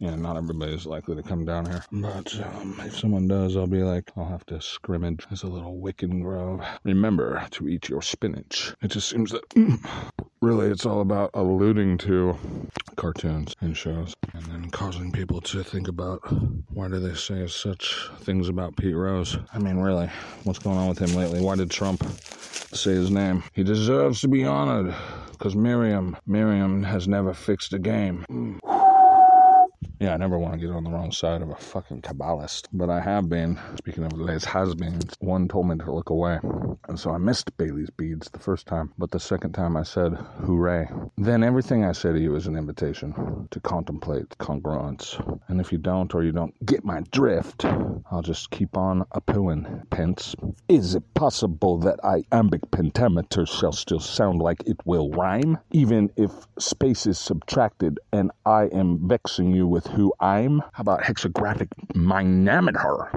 Yeah, not everybody's likely to come down here. But if someone does, I'll be like, I'll have to scrimmage as a little Wiccan Grove. Remember to eat your spinach. It just seems that really it's all about alluding to cartoons and shows and then causing people to think about why do they say such things about Pete Rose. I mean, really, what's going on with him lately? Why did Trump say his name? He deserves to be honored because Miriam has never fixed a game. Yeah, I never want to get on the wrong side of a fucking Kabbalist, but I have been. Speaking of les has-beens, one told me to look away, and so I missed Bailey's beads the first time, but the second time I said, hooray. Then everything I say to you is an invitation to contemplate congruence, and if you don't or you don't get my drift, I'll just keep on a-pooing, Pence. Is it possible that iambic pentameter shall still sound like it will rhyme, even if space is subtracted and I am vexing you with who I'm? How about hexagraphic minometer?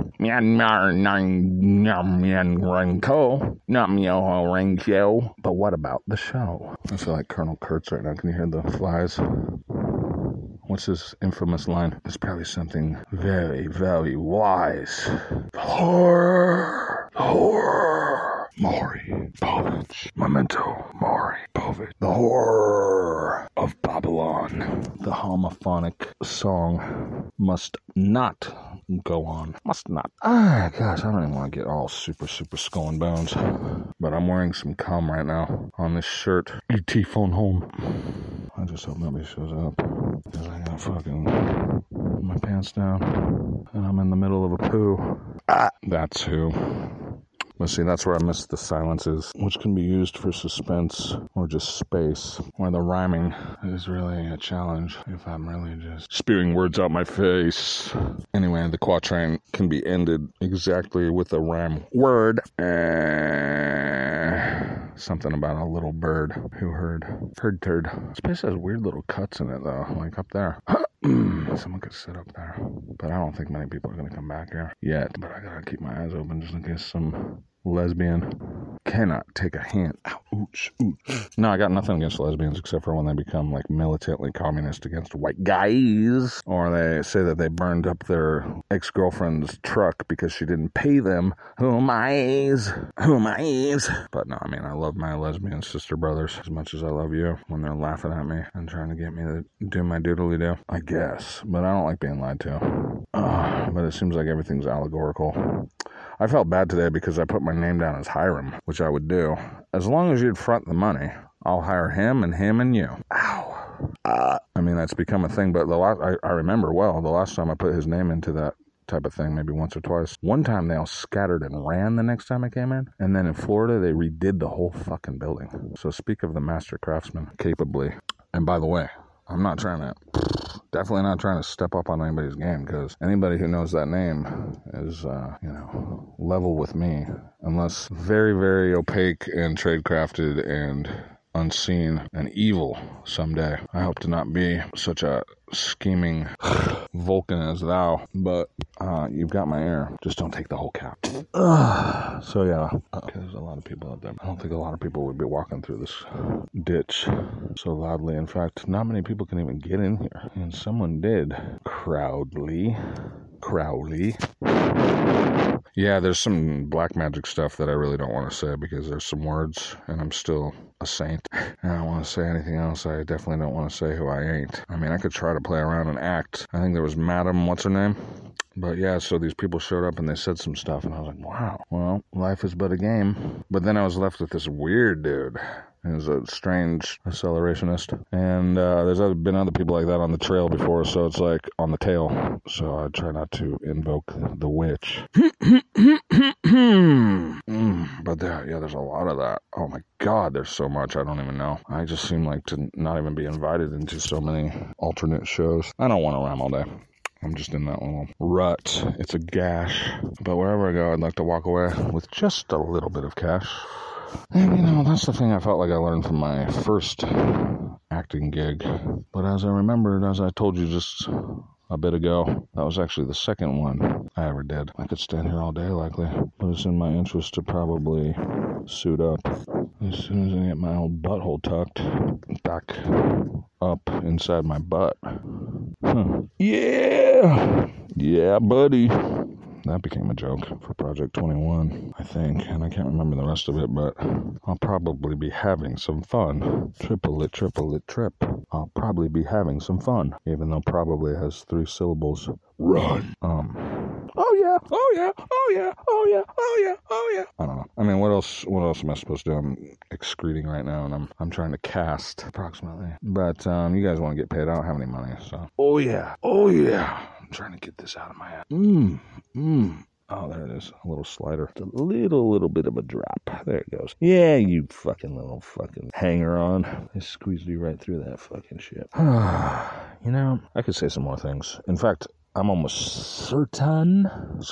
But what about the show? I feel like Colonel Kurtz right now. Can you hear the flies? What's his infamous line? It's probably something very, very wise. Horror. Maury Povich. Memento Maury Povich. The horror of Babylon. The homophonic song must not go on. Must not. Gosh, I don't even want to get all super skull and bones. But I'm wearing some cum right now on this shirt. E.T. phone home. I just hope nobody shows up. Because I got fucking my pants down. And I'm in the middle of a poo. That's who. But see, that's where I miss the silences, which can be used for suspense or just space, where the rhyming is really a challenge if I'm really just spewing words out my face. Anyway, the quatrain can be ended exactly with a rhyme word. Something about a little bird who heard turd. This place has weird little cuts in it, though, like up there. Someone could sit up there. But I don't think many people are going to come back here yet. But I gotta keep my eyes open just in case some lesbian cannot take a hint. Ouch. No, I got nothing against lesbians except for when they become like militantly communist against white guys, or they say that they burned up their ex-girlfriend's truck because she didn't pay them. Who am I? But no, I mean, I love my lesbian sister brothers as much as I love you when they're laughing at me and trying to get me to do my doodly-do, I guess. But I don't like being lied to. But it seems like everything's allegorical. I felt bad today because I put my name down as Hiram, which I would do. As long as you'd front the money, I'll hire him and you. Ow. I mean, that's become a thing, but I remember well, the last time I put his name into that type of thing, maybe once or twice. One time they all scattered and ran the next time I came in. And then in Florida, they redid the whole fucking building. So speak of the master craftsman capably. And by the way, I'm not trying to... Definitely not trying to step up on anybody's game, because anybody who knows that name is, level with me, unless very, very opaque and trade-crafted and unseen and evil someday. I hope to not be such a scheming Vulcan as thou, but you've got my ear. Just don't take the whole cap. So yeah, there's a lot of people out there. I don't think a lot of people would be walking through this ditch so loudly. In fact, not many people can even get in here. And someone did. Crowley. Yeah, there's some black magic stuff that I really don't want to say because there's some words and I'm still a saint. And I don't want to say anything else. I definitely don't want to say who I ain't. I mean, I could try to play around and act. I think there was Madam, what's her name? But yeah, so these people showed up and they said some stuff and I was like, wow, well, life is but a game. But then I was left with this weird dude. He was a strange accelerationist. And there's been other people like that on the trail before, so it's like on the tail. So I try not to invoke the witch. But there's a lot of that. Oh my God, there's so much. I don't even know. I just seem like to not even be invited into so many alternate shows. I don't want to rhyme all day. I'm just in that little rut. It's a gash. But wherever I go, I'd like to walk away with just a little bit of cash. And, that's the thing I felt like I learned from my first acting gig. But as I remembered, as I told you just a bit ago, that was actually the second one I ever did. I could stand here all day likely, but it's in my interest to probably suit up as soon as I get my old butthole tucked back up inside my butt. Yeah! Yeah, buddy. That became a joke for Project 21, I think, and I can't remember the rest of it, but I'll probably be having some fun. Triple it, trip. I'll probably be having some fun, even though probably has 3 syllables. Run. Oh yeah. I don't know. I mean, what else am I supposed to do? I'm excreting right now, and I'm trying to cast, approximately. But, you guys want to get paid? I don't have any money, so. Oh yeah. I'm trying to get this out of my head. Oh, there it is. A little slider. It's a little bit of a drop. There it goes. Yeah, you fucking little fucking hanger-on. I squeezed you right through that fucking shit. You know, I could say some more things. In fact, I'm almost certain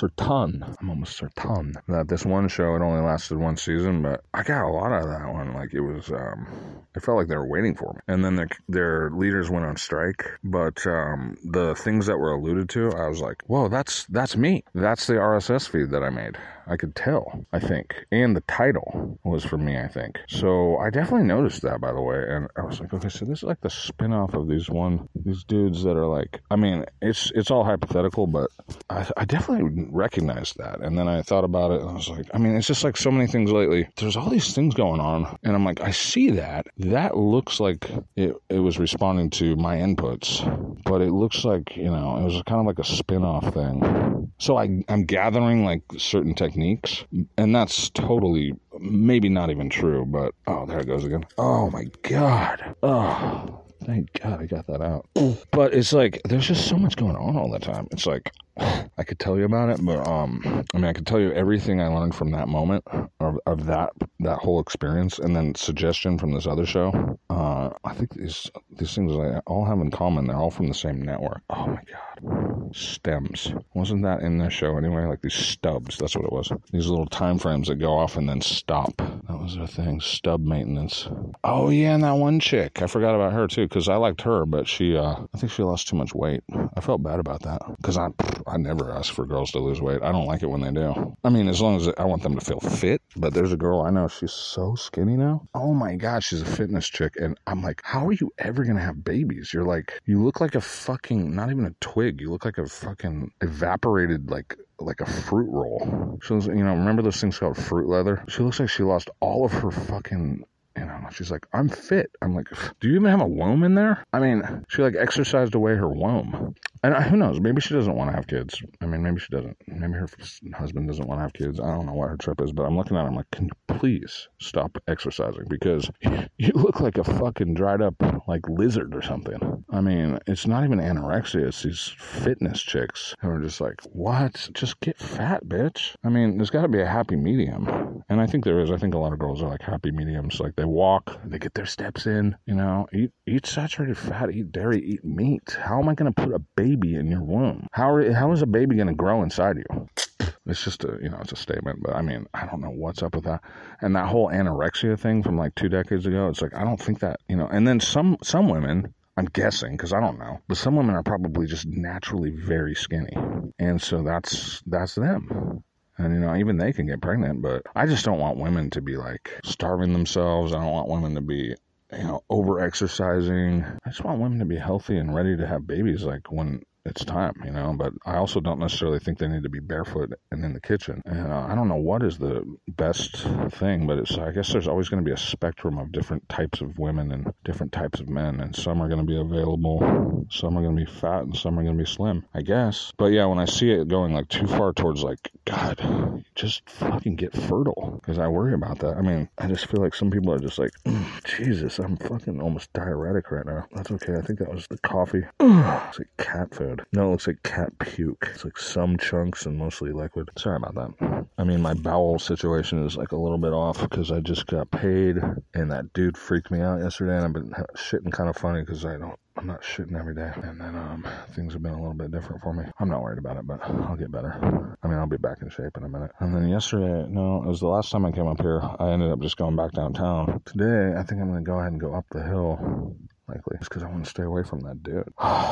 that this one show, it only lasted 1 season, but I got a lot out of that one. Like, it was, it felt like they were waiting for me. And then their leaders went on strike, but the things that were alluded to, I was like, whoa, that's me. That's the RSS feed that I made. I could tell, I think. And the title was for me, I think. So I definitely noticed that, by the way. And I was like, okay, so this is like the spin-off of these dudes that are like, I mean, it's all hypothetical, but I definitely recognized that. And then I thought about it, and I was like, I mean, it's just like so many things lately. There's all these things going on, and I'm like, I see that. That looks like it was responding to my inputs, but it looks like, you know, it was kind of like a spin-off thing. So I'm gathering like certain techniques, and that's totally maybe not even true, but oh, there it goes again. Oh my God. Oh, thank God I got that out. But it's like, there's just so much going on all the time. It's like, I could tell you about it, but I mean, I could tell you everything I learned from that moment of that whole experience, and then suggestion from this other show. I think these things I all have in common. They're all from the same network. Oh my God, stems. Wasn't that in the show anyway? Like these stubs. That's what it was. These little time frames that go off and then stop. That was their thing. Stub maintenance. Oh yeah, and that one chick. I forgot about her too, because I liked her, but she, I think she lost too much weight. I felt bad about that, because I never ask for girls to lose weight. I don't like it when they do. I mean, as long as I want them to feel fit. But there's a girl I know, she's so skinny now. Oh my God, she's a fitness chick. And I'm like, how are you ever going to have babies? You're like, you look like a fucking, not even a twig. You look like a fucking evaporated, like a fruit roll. She was, you know, remember those things called fruit leather? She looks like she lost all of her fucking, you know, she's like, I'm fit. I'm like, do you even have a womb in there? I mean, she like exercised away her womb. And who knows? Maybe she doesn't want to have kids. I mean, maybe she doesn't. Maybe her husband doesn't want to have kids. I don't know what her trip is, but I'm looking at her. I'm like, can you please stop exercising? Because you look like a fucking dried up, like, lizard or something. I mean, it's not even anorexia. It's these fitness chicks who are just like, what? Just get fat, bitch. I mean, there's got to be a happy medium. And I think there is. I think a lot of girls are like happy mediums. Like, they walk, they get their steps in, you know, eat saturated fat, eat dairy, eat meat. How am I going to put a baby in your womb? How is a baby going to grow inside you? It's just it's a statement, but I mean, I don't know what's up with that. And that whole anorexia thing from like 2 decades ago, it's like, I don't think that, and then some women, I'm guessing, because I don't know, but some women are probably just naturally very skinny. And so that's them. And, even they can get pregnant, but I just don't want women to be like starving themselves. I don't want women to be, over exercising. I just want women to be healthy and ready to have babies, like when it's time, but I also don't necessarily think they need to be barefoot and in the kitchen. And I don't know what is the best thing, but I guess there's always going to be a spectrum of different types of women and different types of men, and some are going to be available, some are going to be fat, and some are going to be slim, I guess. But yeah, when I see it going like too far towards like, God, just fucking get fertile, because I worry about that. I mean, I just feel like some people are just like, Jesus, I'm fucking almost diuretic right now. That's okay. I think that was the coffee. It's like cat food. No, it looks like cat puke. It's like some chunks and mostly liquid. Sorry about that. I mean, my bowel situation is like a little bit off because I just got paid and that dude freaked me out yesterday, and I've been shitting kind of funny because I'm not shitting every day. And then things have been a little bit different for me. I'm not worried about it, but I'll get better. I mean, I'll be back in shape in a minute. And then yesterday, no, it was the last time I came up here, I ended up just going back downtown. Today, I think I'm going to go ahead and go up the hill, likely, just because I want to stay away from that dude.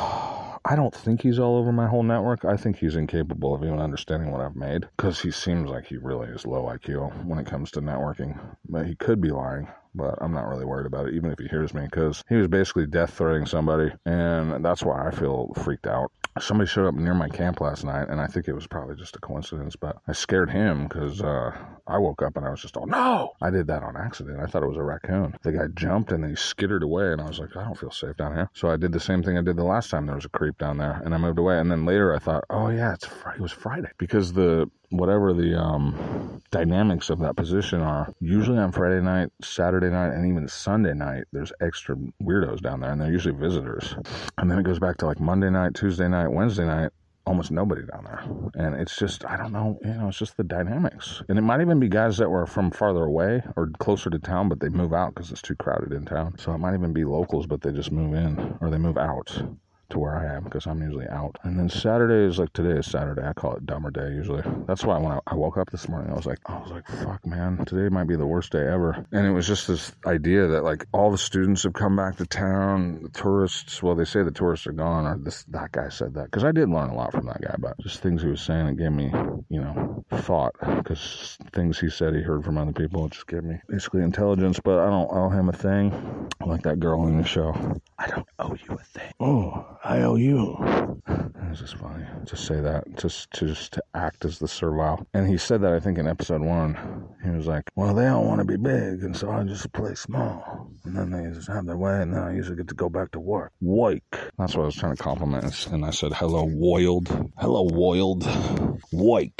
I don't think he's all over my whole network. I think he's incapable of even understanding what I've made, because he seems like he really is low IQ when it comes to networking. But he could be lying. but I'm not really worried about it, even if he hears me, because he was basically death-threatening somebody, and that's why I feel freaked out. Somebody showed up near my camp last night, and I think it was probably just a coincidence, but I scared him because I woke up and I was just all, no! I did that on accident. I thought it was a raccoon. The guy jumped and then he skittered away, and I was like, I don't feel safe down here. So I did the same thing I did the last time there was a creep down there, and I moved away. And then later I thought, oh yeah, it was Friday, because whatever the dynamics of that position are, usually on Friday night, Saturday night, and even Sunday night, there's extra weirdos down there, and they're usually visitors. And then it goes back to like Monday night, Tuesday night, Wednesday night, almost nobody down there. And it's just, I don't know, it's just the dynamics. And it might even be guys that were from farther away or closer to town, but they move out because it's too crowded in town. So it might even be locals, but they just move in, or they move out to where I am, because I'm usually out. And then Saturday is like, today is Saturday. I call it dumber day usually. That's why when I woke up this morning, I was like, fuck, man, today might be the worst day ever. And it was just this idea that like all the students have come back to town, the tourists, well, they say the tourists are gone, or that guy said that, because I did learn a lot from that guy, but just things he was saying, it gave me, thought, because things he said he heard from other people, it just gave me basically intelligence. But I don't owe him a thing, like that girl in the show. I don't owe you a thing. Oh, I owe you. It was just funny to say that, just to act as the servile. And he said that, I think, in episode 1. He was like, well, they all want to be big, and so I just play small. And then they just have their way, and then I usually get to go back to work. Woik. That's what I was trying to compliment. And I said, hello, Woiled. Hello, Woiled. Woik.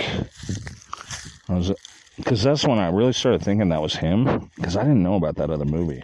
Because that's when I really started thinking that was him, because I didn't know about that other movie.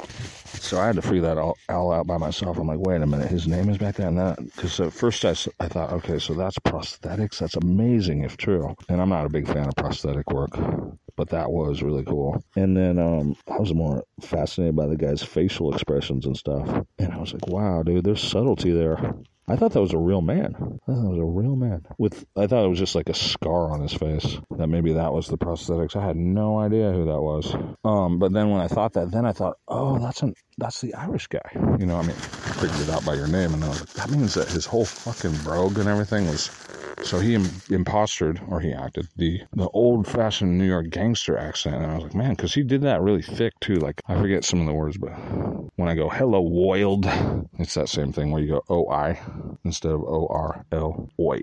So I had to figure that all out by myself. I'm like, wait a minute, his name is back there? And that, because at first I thought, okay, so that's prosthetics. That's amazing if true. And I'm not a big fan of prosthetic work, but that was really cool. And then I was more fascinated by the guy's facial expressions and stuff. And I was like, wow, dude, there's subtlety there. I thought that was a real man. I thought it was just like a scar on his face. That maybe that was the prosthetics. I had no idea who that was. But then when I thought that, then I thought, oh, that's the Irish guy. I figured it out by your name, and I was like, that means that his whole fucking brogue and everything was. So he impostered, or he acted, the old-fashioned New York gangster accent. And I was like, man, because he did that really thick, too. Like, I forget some of the words, but when I go, hello, Woiled, it's that same thing where you go O-I instead of O-R-L, oi,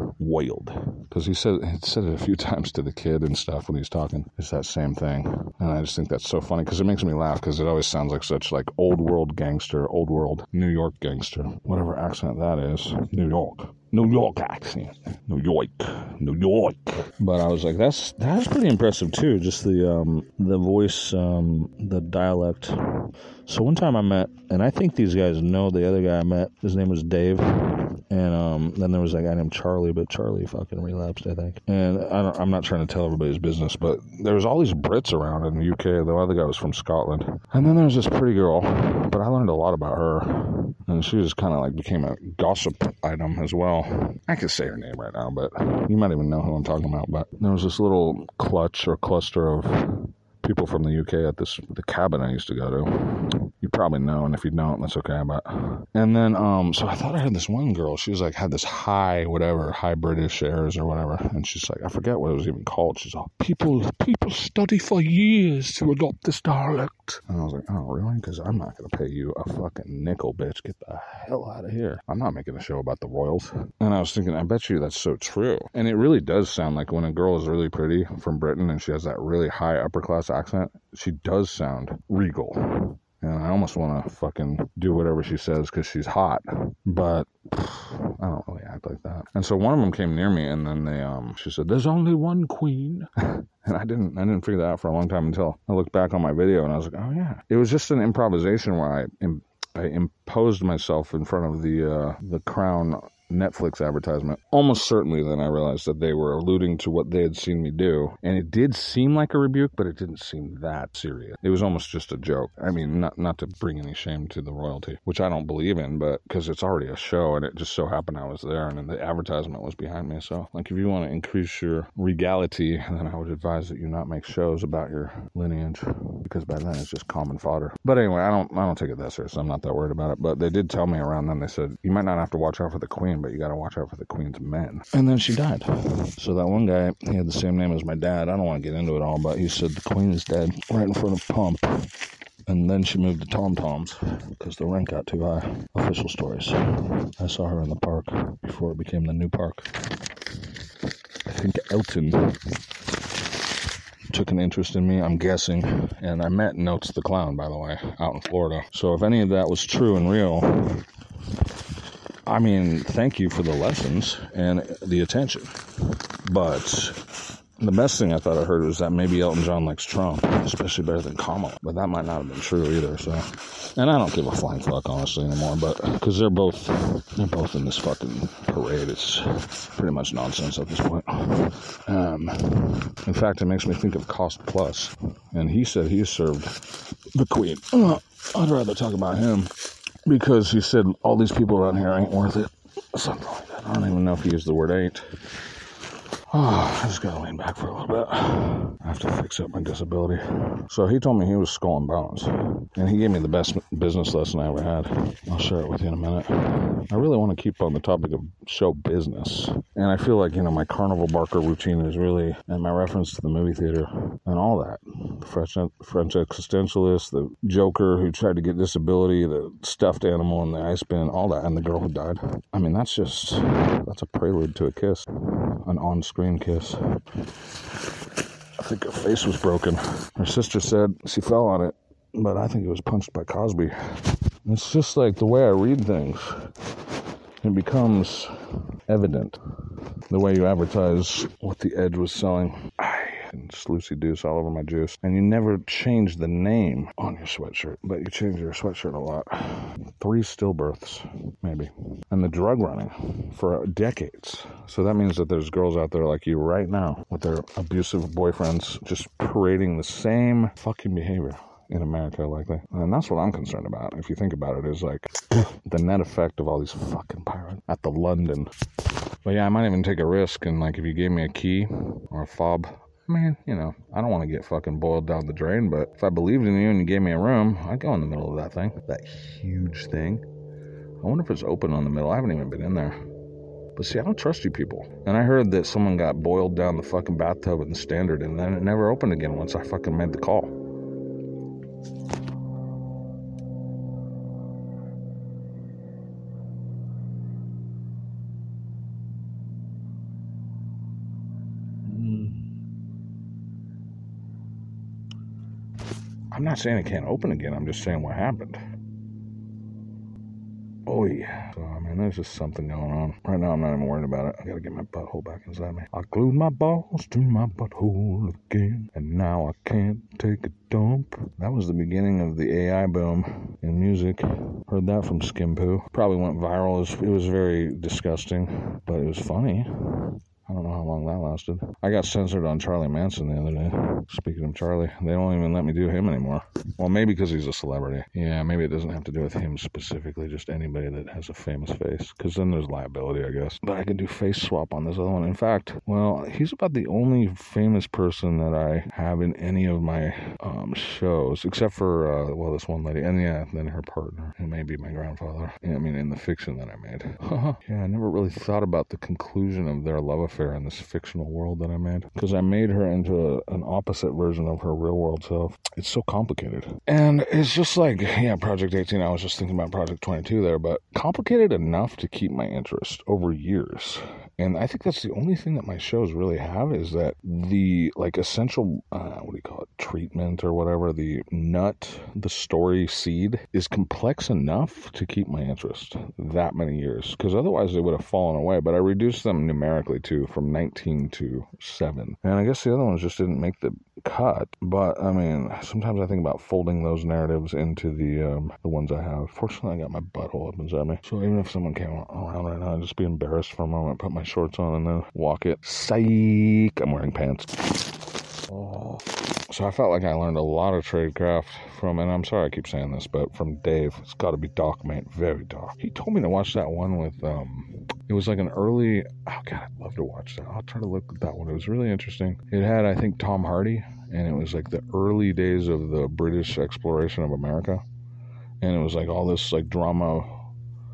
Woiled. Because he said it a few times to the kid and stuff when he's talking. It's that same thing. And I just think that's so funny, because it makes me laugh, because it always sounds like such, like, old-world gangster, old-world New York gangster. Whatever accent that is. New York accent. New York. But I was like, that's pretty impressive too. Just the voice, the dialect. So one time I met, and I think these guys know the other guy I met. His name was Dave. And then there was that guy named Charlie, but Charlie fucking relapsed, I think. And I'm not trying to tell everybody's business, but there was all these Brits around in the UK. The other guy was from Scotland. And then there was this pretty girl, but I learned a lot about her. And she just kind of like became a gossip item as well. I could say her name right now, but you might even know who I'm talking about. But there was this little cluster of people from the UK at the cabin I used to go to. You probably know, and if you don't, that's okay. But and then so I thought I had this one girl. She was like had this high British airs or whatever, and she's like, I forget what it was even called. She's all, people study for years to adopt this dialect. And I was like, oh really? Because I'm not gonna pay you a fucking nickel, bitch. Get the hell out of here. I'm not making a show about the royals. And I was thinking, I bet you that's so true. And it really does sound like when a girl is really pretty from Britain and she has that really high upper class accent, she does sound regal. And I almost want to fucking do whatever she says because she's hot. But I don't really act like that. And so one of them came near me, and then she said, there's only one queen. And I didn't figure that out for a long time until I looked back on my video, and I was like, oh yeah. It was just an improvisation where I imposed myself in front of the Crown Netflix advertisement. Almost certainly then I realized that they were alluding to what they had seen me do. And it did seem like a rebuke, but it didn't seem that serious. It was almost just a joke. I mean, not to bring any shame to the royalty, which I don't believe in, but because it's already a show and it just so happened I was there and the advertisement was behind me. So like if you want to increase your regality, then I would advise that you not make shows about your lineage, because by then it's just common fodder. But anyway, I don't take it that serious. I'm not that worried about it. But they did tell me around then, they said, you might not have to watch out for the queen, but you got to watch out for the queen's men. And then she died. So that one guy, he had the same name as my dad. I don't want to get into it all, but he said the queen is dead right in front of Pump. And then she moved to Tom Tom's because the rent got too high. Official stories. I saw her in the park before it became the new park. I think Elton took an interest in me, I'm guessing. And I met Notes the Clown, by the way, out in Florida. So if any of that was true and real, I mean, thank you for the lessons and the attention. But the best thing I thought I heard was that maybe Elton John likes Trump, especially better than Kamala. But that might not have been true either, so. And I don't give a flying fuck, honestly, anymore, but, because they're both in this fucking parade. It's pretty much nonsense at this point. In fact, it makes me think of Cost Plus, and he said he served the Queen. I'd rather talk about him, because he said all these people around here ain't worth it. Something like that. I don't even know if he used the word ain't. I just gotta lean back for a little bit. I have to fix up my disability. So he told me he was Skull and Bones, and he gave me the best business lesson I ever had. I'll share it with you in a minute. I really want to keep on the topic of show business, and I feel like, my Carnival Barker routine is really, and my reference to the movie theater and all that. The French existentialist, the Joker who tried to get disability, the stuffed animal in the ice bin, all that, and the girl who died. I mean, that's a prelude to a kiss. An on-screen kiss. I think her face was broken. Her sister said she fell on it, but I think it was punched by Cosby. It's just like the way I read things. It becomes evident. The way you advertise what the Edge was selling. And just loosey deuce all over my juice. And you never change the name on your sweatshirt, but you change your sweatshirt a lot. 3 stillbirths, maybe. And the drug running for decades. So that means that there's girls out there like you right now with their abusive boyfriends just parading the same fucking behavior in America likely. And that's what I'm concerned about. If you think about it, is like the net effect of all these fucking pirates at the London. But yeah, I might even take a risk, and like if you gave me a key or a fob, I mean, I don't want to get fucking boiled down the drain, but if I believed in you and you gave me a room, I'd go in the middle of that thing. That huge thing. I wonder if it's open on the middle. I haven't even been in there. But see, I don't trust you people. And I heard that someone got boiled down the fucking bathtub in the Standard, and then it never opened again once I fucking made the call. I'm not saying it can't open again. I'm just saying what happened. Oh, yeah. So, I mean, there's just something going on. Right now, I'm not even worried about it. I gotta get my butthole back inside me. I glued my balls to my butthole again, and now I can't take a dump. That was the beginning of the AI boom in music. Heard that from Skimpoo. Probably went viral. It was very disgusting, but it was funny. I don't know how long that lasted. I got censored on Charlie Manson the other day. Speaking of Charlie, they don't even let me do him anymore. Well, maybe because he's a celebrity. Yeah, maybe it doesn't have to do with him specifically, just anybody that has a famous face. Because then there's liability, I guess. But I can do face swap on this other one. In fact, well, he's about the only famous person that I have in any of my shows, except for, this one lady. And yeah, then her partner, who may be my grandfather. Yeah, I mean, in the fiction that I made. Yeah, I never really thought about the conclusion of their love affair in this fictional world that I made, because I made her into an opposite version of her real world self. It's so complicated, and it's just like, yeah, Project 18, I was just thinking about Project 22 there, but complicated enough to keep my interest over years. And I think that's the only thing that my shows really have, is that the essential treatment or whatever, the nut, the story seed is complex enough to keep my interest that many years, because otherwise they would have fallen away. But I reduced them numerically too, from 19 to 7. And I guess the other ones just didn't make the cut. But I mean, sometimes I think about folding those narratives into the ones I have. Fortunately, I got my butthole up inside me, so even if someone came around right now, I'd just be embarrassed for a moment, put my shorts on, and then walk it. Psych! I'm wearing pants. Oh. So I felt like I learned a lot of tradecraft from, and I'm sorry I keep saying this, but from Dave. It's got to be dark, mate. Very dark. He told me to watch that one with, it was like an early, oh God, I'd love to watch that. I'll try to look at that one. It was really interesting. It had, I think, Tom Hardy, and it was like the early days of the British exploration of America. And it was like all this like drama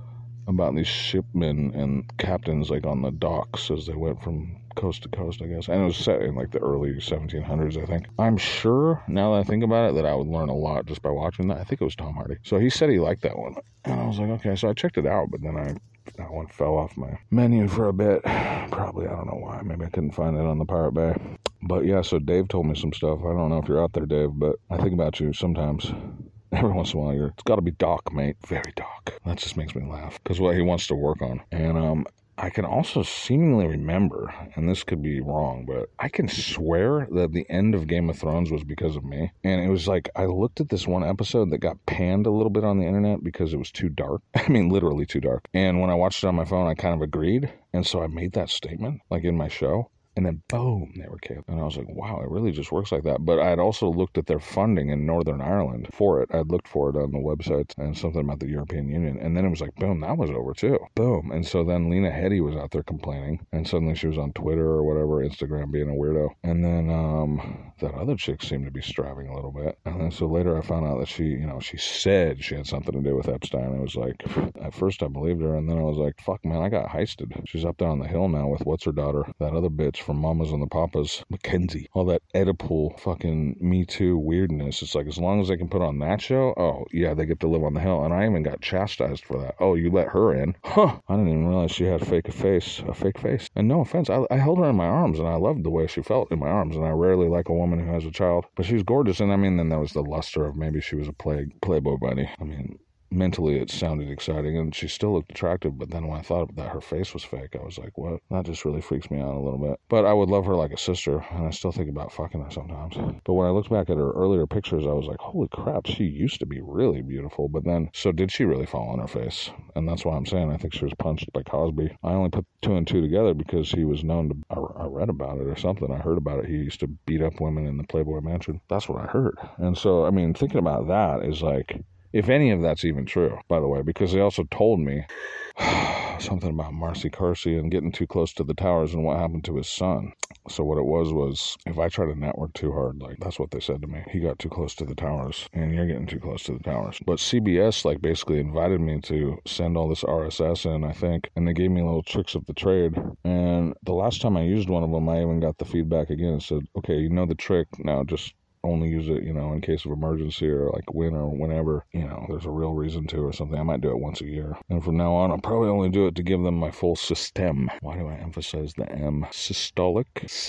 about these shipmen and captains like on the docks as they went from coast to coast, I guess. And it was set in like the early 1700s, I think. I'm sure, now that I think about it, that I would learn a lot just by watching that. I think it was Tom Hardy. So he said he liked that one. And I was like, okay. So I checked it out, but then that one fell off my menu for a bit. Probably, I don't know why. Maybe I couldn't find it on the Pirate Bay. But yeah, so Dave told me some stuff. I don't know if you're out there, Dave, but I think about you sometimes. Every once in a while, it's got to be Doc, mate. Very Doc. That just makes me laugh. Because what he wants to work on. And I can also seemingly remember, and this could be wrong, but I can swear that the end of Game of Thrones was because of me. And it was like, I looked at this one episode that got panned a little bit on the internet because it was too dark. I mean, literally too dark. And when I watched it on my phone, I kind of agreed. And so I made that statement, like in my show. And then, boom, they were killed. And I was like, wow, it really just works like that. But I had also looked at their funding in Northern Ireland for it. I'd looked for it on the website and something about the European Union. And then it was like, boom, that was over too. Boom. And so then Lena Headey was out there complaining. And suddenly she was on Twitter or whatever, Instagram being a weirdo. And then that other chick seemed to be striving a little bit. And then so later I found out that she said she had something to do with Epstein. It was like, at first I believed her. And then I was like, fuck, man, I got heisted. She's up there on the hill now with what's her daughter, that other bitch from Mamas and the Papas, Mackenzie. All that Oedipal fucking Me Too weirdness. It's like, as long as they can put on that show, oh, yeah, they get to live on the hill. And I even got chastised for that. Oh, you let her in? Huh. I didn't even realize she had a fake face. And no offense, I held her in my arms, and I loved the way she felt in my arms, and I rarely like a woman who has a child. But she was gorgeous, and I mean, then there was the luster of maybe she was a Playboy bunny. I mean, mentally it sounded exciting, and she still looked attractive, but then when I thought that her face was fake, I was like, what? That just really freaks me out a little bit. But I would love her like a sister, and I still think about fucking her sometimes. But when I looked back at her earlier pictures, I was like, holy crap, she used to be really beautiful. But then, so did she really fall on her face? And that's why I'm saying I think she was punched by Cosby. I only put 2 and 2 together because he was known to, I read about it or something, I heard about it, he used to beat up women in the Playboy Mansion. That's what I heard. And so, I mean, thinking about that is like, if any of that's even true, by the way, because they also told me something about Marcy Carsey and getting too close to the towers and what happened to his son. So what it was if I try to network too hard, like that's what they said to me. He got too close to the towers and you're getting too close to the towers. But CBS like basically invited me to send all this RSS in, I think, and they gave me little tricks of the trade. And the last time I used one of them, I even got the feedback again and said, okay, you know the trick, now just only use it, in case of emergency or like when or whenever, there's a real reason to or something. I might do it once a year. And from now on, I'll probably only do it to give them my full system. Why do I emphasize the M? Systolic,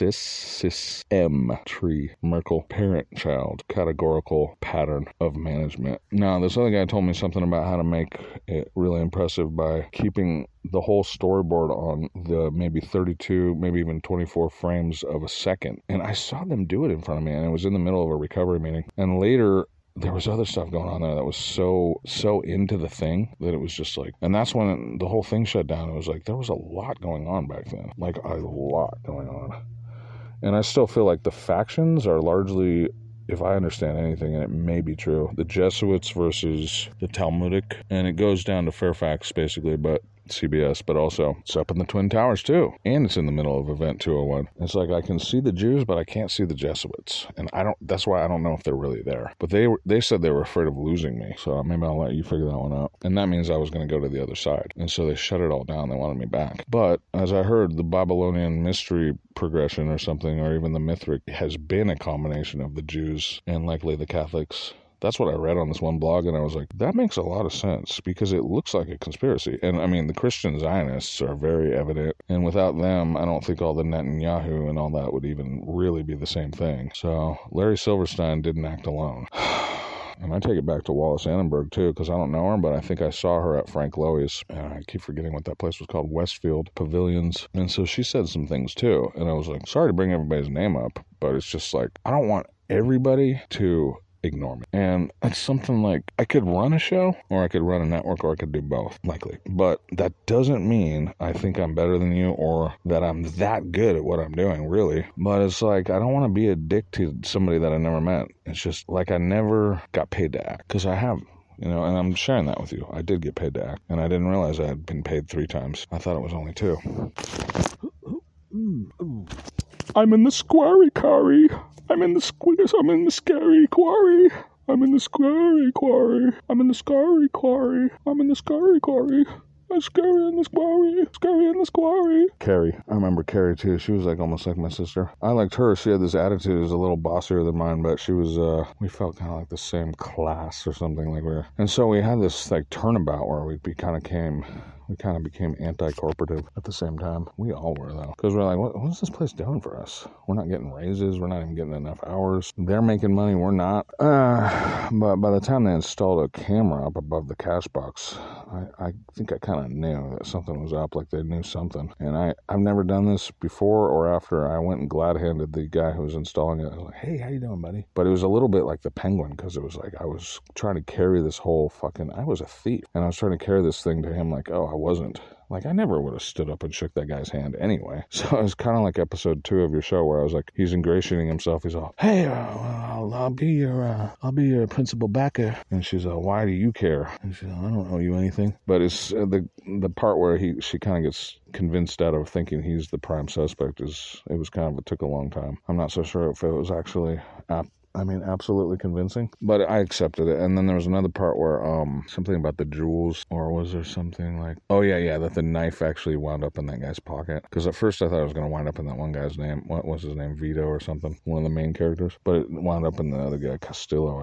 system, tree, Merkel, parent-child, categorical pattern of management. Now, this other guy told me something about how to make it really impressive by keeping the whole storyboard on the maybe 32, maybe even 24 frames of a second. And I saw them do it in front of me, and it was in the middle of a recovery meeting. And later, there was other stuff going on there that was so into the thing that it was just like, and that's when the whole thing shut down. It was like, there was a lot going on back then, like a lot going on. And I still feel like the factions are largely, if I understand anything, and it may be true, the Jesuits versus the Talmudic, and it goes down to Fairfax basically, but CBS, but also it's up in the Twin Towers too, and it's in the middle of Event 201. It's like I can see the Jews, but I can't see the Jesuits, and that's why I don't know if they're really there. But they said they were afraid of losing me, so maybe I'll let you figure that one out. And that means I was going to go to the other side, and so they shut it all down. They wanted me back. But as I heard, the Babylonian mystery progression or something, or even the Mithric, has been a combination of the Jews and likely the Catholics. That's what I read on this one blog, and I was like, that makes a lot of sense, because it looks like a conspiracy. And, I mean, the Christian Zionists are very evident, and without them, I don't think all the Netanyahu and all that would even really be the same thing. So, Larry Silverstein didn't act alone. And I take it back to Wallace Annenberg, too, because I don't know her, but I think I saw her at Frank Lowy's. And I keep forgetting what that place was called, Westfield Pavilions. And so she said some things, too. And I was like, sorry to bring everybody's name up, but it's just like, I don't want everybody to ignore me. And it's something like, I could run a show, or I could run a network, or I could do both, likely. But that doesn't mean I think I'm better than you, or that I'm that good at what I'm doing, really. But it's like, I don't want to be a dick to somebody that I never met. It's just like I never got paid to act, because I have. And I'm sharing that with you. I did get paid to act, and I didn't realize I had been paid 3 times. I thought it was only 2. I'm in the squarey quarry. I'm in the scary quarry. I'm in the scary quarry. I'm in the scary quarry. I'm in the scary quarry. scurry in this quarry, scurry in this quarry. Carrie. I remember Carrie too. She was like almost like my sister. I liked her. She had this attitude. It was a little bossier than mine, but she was, we felt kind of like the same class or something like we were. And so we had this like turnabout where we kind of became anti-corporative at the same time. We all were, though. Because we're like, what's this place doing for us? We're not getting raises. We're not even getting enough hours. They're making money. We're not. But by the time they installed a camera up above the cash box, I think I kind of knew that something was up, like they knew something. And I've never done this before or after. I went and glad-handed the guy who was installing it. I was like, hey, how you doing, buddy? But it was a little bit like the Penguin, because it was like I was trying to carry this whole I was a thief. And I was trying to carry this thing to him like, oh, I wasn't. Like, I never would have stood up and shook that guy's hand anyway. So it was kind of like episode 2 of your show where I was like, he's ingratiating himself. He's all, hey, I'll be your principal backer. And she's all, why do you care? And she's all, I don't owe you anything. But it's the part where she kind of gets convinced out of thinking he's the prime suspect it took a long time. I'm not so sure if it was actually absolutely convincing, but I accepted it. And then there was another part where something about the jewels, or was there something like, oh yeah, that the knife actually wound up in that guy's pocket. Because at first I thought it was going to wind up in that one guy's name. What was his name? Vito or something, one of the main characters. But it wound up in the other guy, Castillo.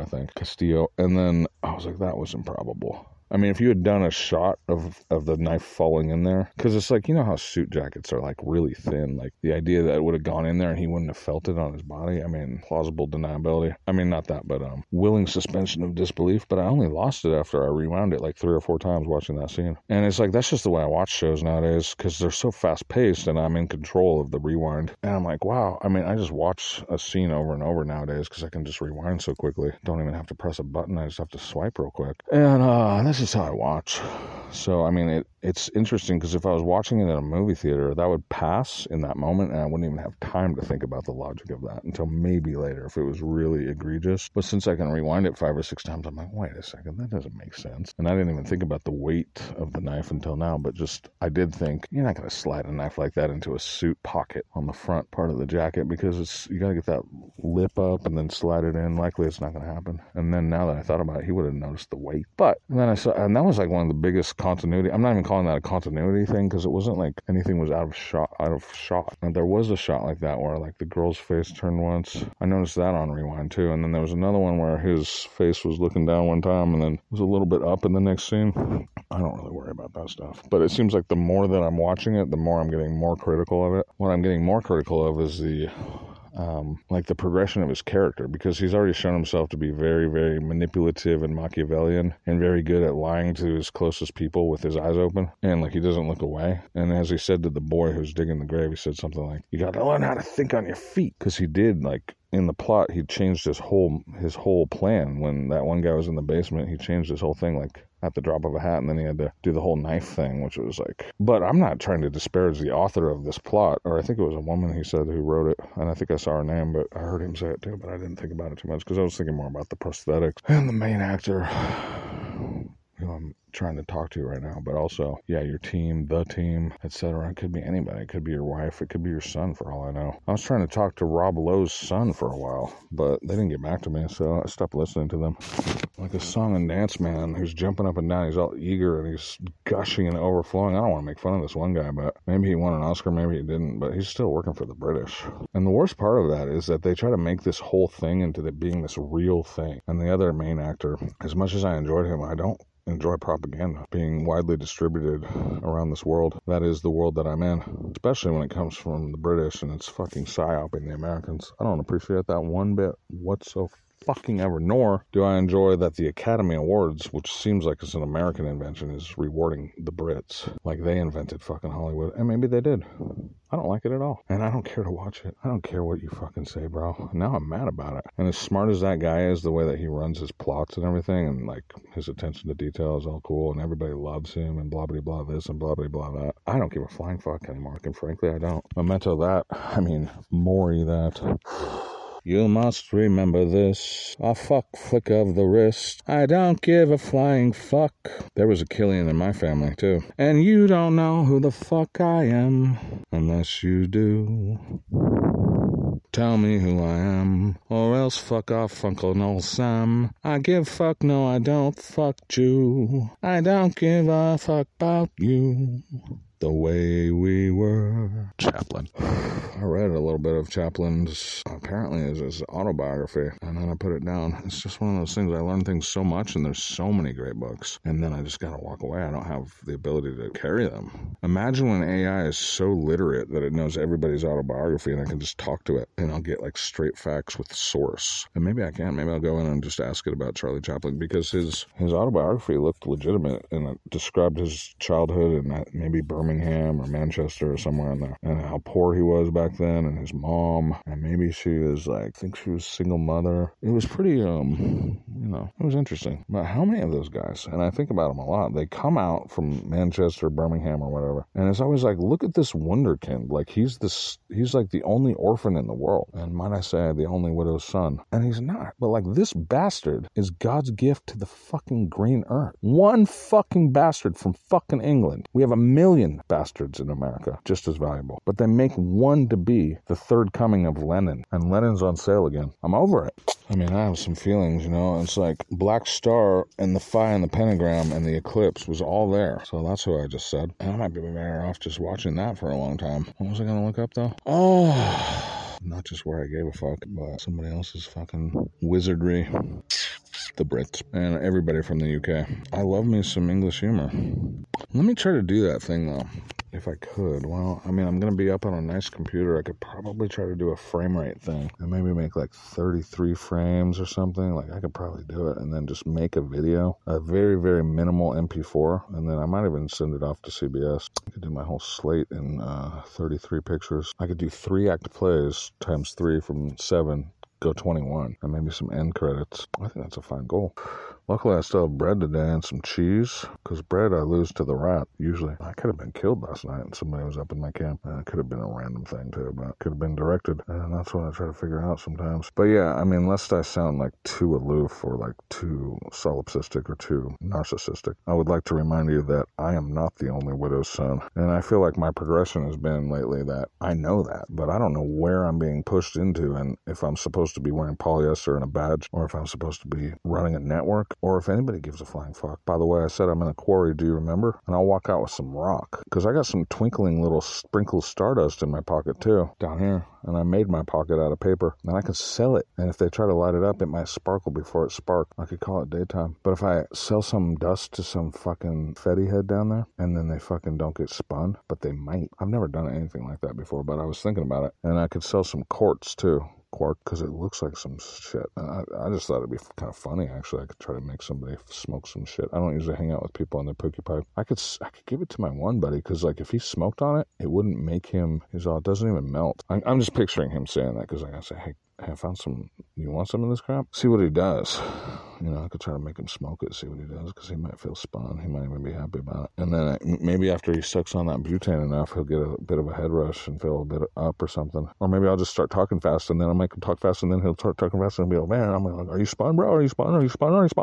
And then I was like, that was improbable. I mean, if you had done a shot of the knife falling in there, because it's like, you know how suit jackets are like really thin, like the idea that it would have gone in there and he wouldn't have felt it on his body. I mean, plausible deniability. I mean, not that, but willing suspension of disbelief. But I only lost it after I rewound it like 3 or 4 times watching that scene. And it's like, that's just the way I watch shows nowadays, because they're so fast paced and I'm in control of the rewind. And I'm like, wow. I mean, I just watch a scene over and over nowadays because I can just rewind so quickly. Don't even have to press a button. I just have to swipe real quick. And this is how I watch. So, I mean, it's interesting because if I was watching it in a movie theater, that would pass in that moment and I wouldn't even have time to think about the logic of that until maybe later if it was really egregious. But since I can rewind it 5 or 6 times, I'm like, wait a second, that doesn't make sense. And I didn't even think about the weight of the knife until now, but just, I did think, you're not going to slide a knife like that into a suit pocket on the front part of the jacket because you got to get that lip up and then slide it in. Likely it's not going to happen. And then now that I thought about it, he would have noticed the weight. But, and then and that was like one of the biggest continuity. I'm not even calling that a continuity thing because it wasn't like anything was out of shot. And there was a shot like that where like the girl's face turned once. I noticed that on rewind too. And then there was another one where his face was looking down one time and then was a little bit up in the next scene. I don't really worry about that stuff. But it seems like the more that I'm watching it, the more I'm getting more critical of it. What I'm getting more critical of is the progression of his character, because he's already shown himself to be very, very manipulative and Machiavellian and very good at lying to his closest people with his eyes open, and like he doesn't look away. And as he said to the boy who's digging the grave, he said something like, you got to learn how to think on your feet, because he did, like, in the plot, he changed his whole plan. When that one guy was in the basement, he changed his whole thing, like, at the drop of a hat, and then he had to do the whole knife thing, which was like... But I'm not trying to disparage the author of this plot, or I think it was a woman, he said, who wrote it, and I think I saw her name, but I heard him say it too, but I didn't think about it too much, because I was thinking more about the prosthetics and the main actor, who I'm trying to talk to right now, but also, yeah, your team, the team, etc. It could be anybody. It could be your wife. It could be your son, for all I know. I was trying to talk to Rob Lowe's son for a while, but they didn't get back to me, so I stopped listening to them. Like a song and dance man who's jumping up and down. He's all eager and he's gushing and overflowing. I don't want to make fun of this one guy, but maybe he won an Oscar, maybe he didn't, but he's still working for the British. And the worst part of that is that they try to make this whole thing into being this real thing. And the other main actor, as much as I enjoyed him, I don't enjoy propaganda being widely distributed around this world. That is the world that I'm in, especially when it comes from the British and it's fucking psyoping the Americans. I don't appreciate that one bit whatsoever. Fucking ever, nor do I enjoy that the Academy Awards, which seems like it's an American invention, is rewarding the Brits like they invented fucking Hollywood, and maybe they did. I don't like it at all, and I don't care to watch it. I don't care what you fucking say, bro. Now I'm mad about it. And as smart as that guy is, the way that he runs his plots and everything, and like his attention to detail is all cool, and everybody loves him, and blah blah blah this and blah blah blah that. I don't give a flying fuck anymore, and frankly I don't. Memento that, I mean Maury that. You must remember this, a flick of the wrist. I don't give a flying fuck. There was a Killian in my family, too. And you don't know who the fuck I am, unless you do. Tell me who I am, or else fuck off, Uncle Noel Sam. I give fuck, no I don't, fuck you. I don't give a fuck about you. The way we were. Chaplin. I read a little bit of Chaplin's, apparently his autobiography, and then I put it down. It's just one of those things. I learn things so much, and there's so many great books, and then I just gotta walk away. I don't have the ability to carry them. Imagine when AI is so literate that it knows everybody's autobiography, and I can just talk to it, and I'll get like straight facts with source. And maybe I can. Maybe I'll go in and just ask it about Charlie Chaplin, because his autobiography looked legitimate, and it described his childhood in maybe Birmingham or Manchester or somewhere in there, and how poor he was back then, and his mom, and maybe she was like, I think she was single mother. It was pretty, it was interesting. But how many of those guys, and I think about them a lot, they come out from Manchester, Birmingham, or whatever, and it's always like, look at this wunderkind. Like, he's like the only orphan in the world, and might I say, the only widow's son. And he's not. But like, this bastard is God's gift to the fucking green earth. One fucking bastard from fucking England. We have 1 million bastards in America, just as valuable. But they make one to be the third coming of Lenin, and Lenin's on sale again. I'm over it. I mean, I have some feelings, It's like Black Star and the Phi and the Pentagram and the eclipse was all there. So that's what I just said. And I might be better off just watching that for a long time. What was I going to look up, though? Oh, not just where I gave a fuck, but somebody else's fucking wizardry. The Brits and everybody from the UK. I love me some English humor. Let me try to do that thing, though, if I could. Well, I mean, I'm going to be up on a nice computer. I could probably try to do a frame rate thing and maybe make like 33 frames or something. Like, I could probably do it and then just make a video, a very, very minimal MP4, and then I might even send it off to CBS. I could do my whole slate in 33 pictures. I could do 3 active plays times 3 from 7. Go 21, and maybe some end credits. I think that's a fine goal. Luckily, I still have bread today and some cheese, because bread I lose to the rat, usually. I could have been killed last night, and somebody was up in my camp. It could have been a random thing, too, but it could have been directed, and that's what I try to figure out sometimes. But yeah, I mean, lest I sound like too aloof, or like too solipsistic, or too narcissistic, I would like to remind you that I am not the only widow's son, and I feel like my progression has been lately that I know that, but I don't know where I'm being pushed into, and if I'm supposed to be wearing polyester and a badge, or if I'm supposed to be running a network, or if anybody gives a flying fuck. By the way, I said I'm in a quarry, do you remember? And I'll walk out with some rock, because I got some twinkling little sprinkle stardust in my pocket too, down here, and I made my pocket out of paper, and I can sell it, and if they try to light it up, it might sparkle before it sparks. I could call it daytime. But if I sell some dust to some fucking fetty head down there, and then they fucking don't get spun, but they might. I've never done anything like that before, but I was thinking about it, and I could sell some quartz too. Quark, because it looks like some shit. And I just thought it'd be kind of funny, actually. I could try to make somebody smoke some shit. I don't usually hang out with people on their pookie pipe. I could give it to my one buddy, because like if he smoked on it, it wouldn't make him, it doesn't even melt. I'm just picturing him saying that, because I gotta say, hey, I found some, you want some of this crap? See what he does. I could try to make him smoke it, see what he does, because he might feel spun. He might even be happy about it. And then maybe after he sucks on that butane enough, he'll get a bit of a head rush and feel a bit up or something. Or maybe I'll just start talking fast, and then I'll make him talk fast, and then he'll start talking fast, and he'll be like, man, I'm like, are you spun, bro? Are you spun? Are you spun? Are you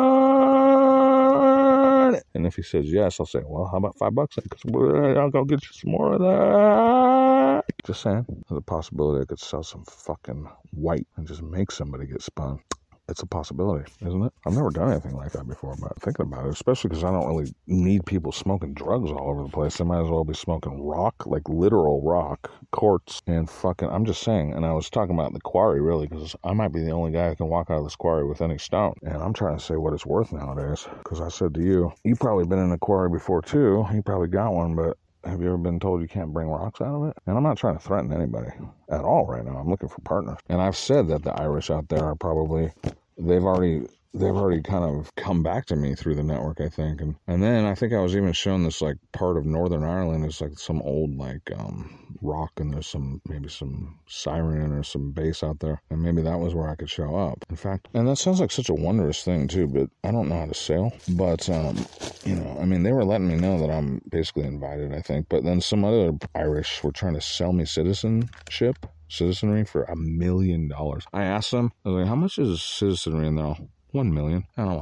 spun? And if he says yes, I'll say, well, how about $5 then? Because I'll go get you some more of that. Just saying. There's a possibility I could sell some fucking white and just make somebody get spun. It's a possibility, isn't it? I've never done anything like that before, but thinking about it, especially because I don't really need people smoking drugs all over the place. They might as well be smoking rock, like literal rock, quartz, and fucking, I'm just saying, and I was talking about the quarry, really, because I might be the only guy who can walk out of this quarry with any stone, and I'm trying to say what it's worth nowadays, because I said to you, you've probably been in a quarry before, too. You probably got one, but have you ever been told you can't bring rocks out of it? And I'm not trying to threaten anybody at all right now. I'm looking for partners. And I've said that the Irish out there are probably, they've already kind of come back to me through the network, I think. And then I think I was even shown this like part of Northern Ireland is like some old like rock, and there's maybe some siren or some bass out there, and maybe that was where I could show up. In fact, and that sounds like such a wondrous thing too, but I don't know how to sail. But I mean, they were letting me know that I'm basically invited, I think. But then some other Irish were trying to sell me citizenry for $1 million. I asked them, I was like, how much is citizenry? And they're all, $1 million. And I'm like,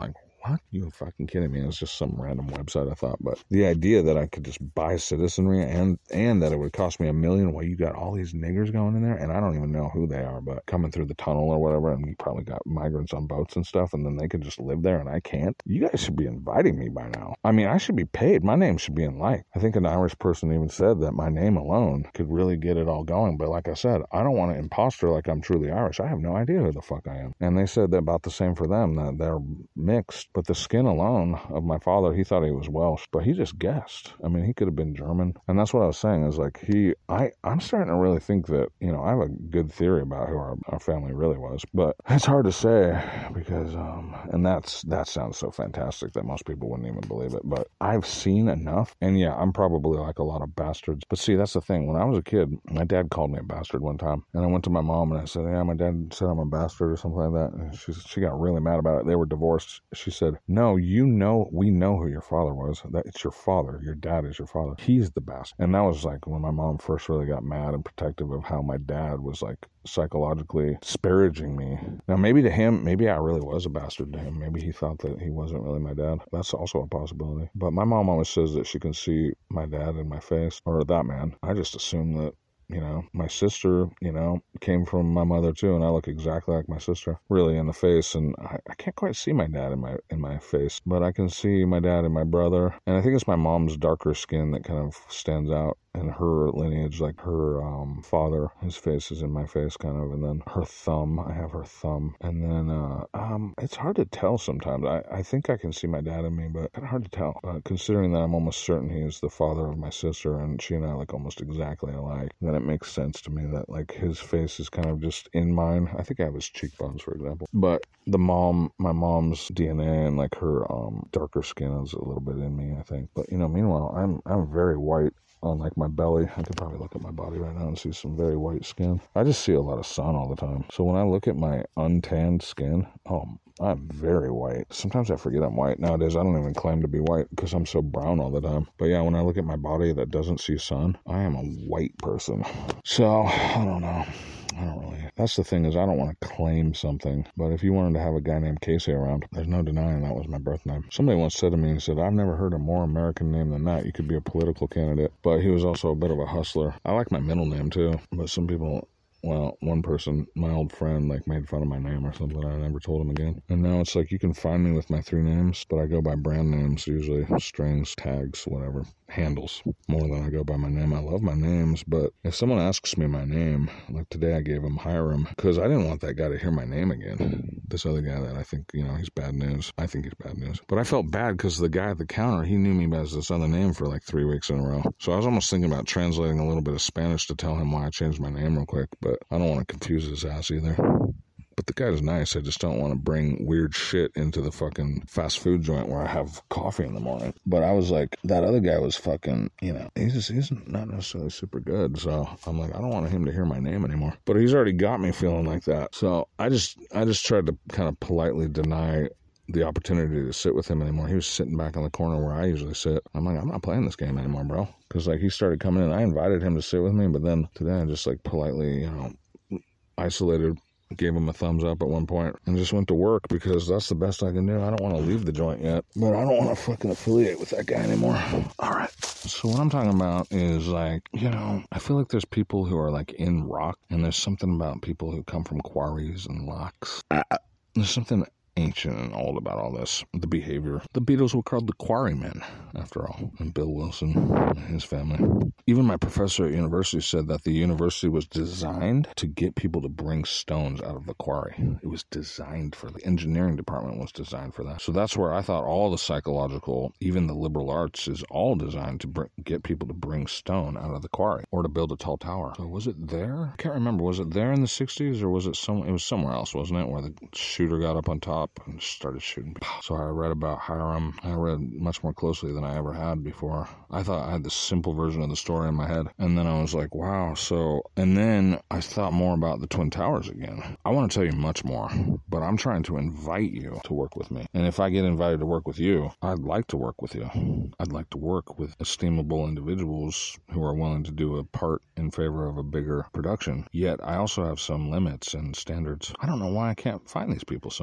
what? You fucking kidding me? It was just some random website, I thought. But the idea that I could just buy citizenry and that it would cost me $1 million while you got all these niggers going in there, and I don't even know who they are, but coming through the tunnel or whatever, and you probably got migrants on boats and stuff, and then they could just live there and I can't. You guys should be inviting me by now. I mean, I should be paid. My name should be in light. I think an Irish person even said that my name alone could really get it all going. But like I said, I don't want to imposter like I'm truly Irish. I have no idea who the fuck I am. And they said that about the same for them, that they're mixed. But the skin alone of my father, he thought he was Welsh, but he just guessed. I mean, he could have been German. And that's what I was saying is like I'm starting to really think that, you know, I have a good theory about who our family really was. But it's hard to say because, and that sounds so fantastic that most people wouldn't even believe it. But I've seen enough. And yeah, I'm probably like a lot of bastards. But see, that's the thing. When I was a kid, my dad called me a bastard one time. And I went to my mom and I said, yeah, my dad said I'm a bastard or something like that. And she got really mad about it. They were divorced. She said, no, we know who your father was. That it's your father. Your dad is your father. He's the bastard. And that was like when my mom first really got mad and protective of how my dad was like psychologically disparaging me. Now, maybe to him, maybe I really was a bastard to him. Maybe he thought that he wasn't really my dad. That's also a possibility. But my mom always says that she can see my dad in my face, or that man. I just assume that, you know, my sister, you know, came from my mother too, and I look exactly like my sister, really, in the face. And I can't quite see my dad in my face, but I can see my dad and my brother. And I think it's my mom's darker skin that kind of stands out in her lineage, like her father, his face is in my face kind of, and then her thumb, I have her thumb. And then it's hard to tell sometimes. I think I can see my dad in me, but kind of hard to tell. Considering that I'm almost certain he is the father of my sister, and she and I look almost exactly alike, then it makes sense to me that like his face is kind of just in mine. I think I have his cheekbones, for example. But my mom's DNA and like her darker skin is a little bit in me, I think. But you know, meanwhile, I'm very white. On like my belly, I could probably look at my body right now and see some very white skin. I just see a lot of sun all the time. So when I look at my untanned skin, I'm very white. Sometimes I forget I'm white. Nowadays, I don't even claim to be white because I'm so brown all the time. But yeah, when I look at my body that doesn't see sun, I am a white person. So, I don't know. I don't really. That's the thing is I don't want to claim something. But if you wanted to have a guy named Casey around, there's no denying that was my birth name. Somebody once said to me, he said, I've never heard a more American name than that. You could be a political candidate. But he was also a bit of a hustler. I like my middle name too. But some people... Well, one person, my old friend, like made fun of my name or something. I never told him again. And now it's like you can find me with my 3 names, but I go by brand names, usually strings, tags, whatever, handles, more than I go by my name. I love my names, but if someone asks me my name, like today I gave him Hiram, because I didn't want that guy to hear my name again. This other guy that I think, you know, he's bad news. I think he's bad news. But I felt bad because the guy at the counter, he knew me as this other name for like 3 weeks in a row. So I was almost thinking about translating a little bit of Spanish to tell him why I changed my name real quick, but I don't want to confuse his ass either. But the guy's nice. I just don't want to bring weird shit into the fucking fast food joint where I have coffee in the morning. But I was like, that other guy was fucking, you know, he's not necessarily super good. So I'm like, I don't want him to hear my name anymore. But he's already got me feeling like that. So I just tried to kind of politely deny the opportunity to sit with him anymore. He was sitting back in the corner where I usually sit. I'm like, I'm not playing this game anymore, bro. Because like he started coming in. I invited him to sit with me, but then today I just like politely, you know, isolated, gave him a thumbs up at one point and just went to work because that's the best I can do. I don't want to leave the joint yet, but I don't want to fucking affiliate with that guy anymore. All right. So what I'm talking about is like, you know, I feel like there's people who are like in rock and there's something about people who come from quarries and locks. There's something ancient and old about all this, the behavior. The Beatles were called the Quarrymen, after all, and Bill Wilson and his family. Even my professor at university said that the university was designed to get people to bring stones out of the quarry. It was designed for, the engineering department was designed for that. So that's where I thought all the psychological, even the liberal arts, is all designed to get people to bring stone out of the quarry or to build a tall tower. So was it there? I can't remember. Was it there in the 60s or was it it was somewhere else, wasn't it, where the shooter got up on top and started shooting. So I read about Hiram. I read much more closely than I ever had before. I thought I had the simple version of the story in my head. And then I was like, wow. And then I thought more about the Twin Towers again. I want to tell you much more, but I'm trying to invite you to work with me. And if I get invited to work with you, I'd like to work with you. I'd like to work with estimable individuals who are willing to do a part in favor of a bigger production. Yet I also have some limits and standards. I don't know why I can't find these people sometimes. I'm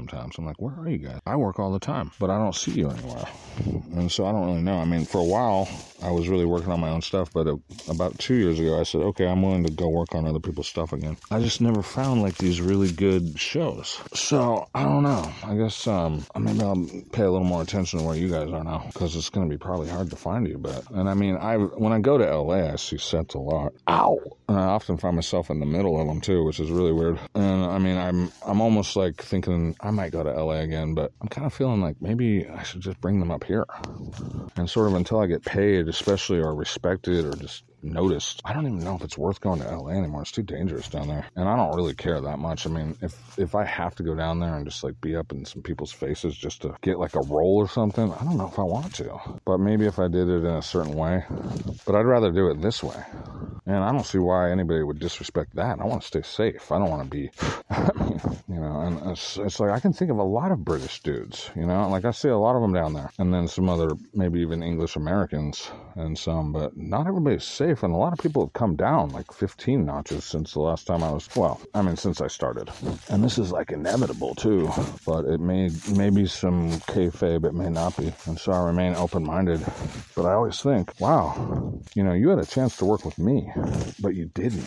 like, where are you guys? I work all the time, but I don't see you anywhere. And so I don't really know. I mean, for a while, I was really working on my own stuff, but about 2 years ago, I said, okay, I'm willing to go work on other people's stuff again. I just never found like these really good shows. So I don't know. I guess maybe I'll pay a little more attention to where you guys are now, because it's going to be probably hard to find you. And I mean, when I go to LA, I see sets a lot. Ow! And I often find myself in the middle of them too, which is really weird. And I mean, I'm almost like thinking I might go to LA again, but I'm kind of feeling like maybe I should just bring them up here. And sort of until I get paid, especially, or respected, or just noticed, I don't even know if it's worth going to LA anymore. It's too dangerous down there, and I don't really care that much. I mean, if I have to go down there and just like be up in some people's faces just to get like a role or something, I don't know if I want to. But maybe if I did it in a certain way, but I'd rather do it this way. And I don't see why anybody would disrespect that. I want to stay safe. I don't want to be, I mean, you know, and it's like I can think of a lot of British dudes, you know, like I see a lot of them down there, and then some other, maybe even English Americans and some, but not everybody's safe. And a lot of people have come down like 15 notches since the last time since I started. And this is like inevitable too, but it may be some kayfabe, it may not be. And so I remain open-minded. But I always think, wow, you know, you had a chance to work with me, but you didn't.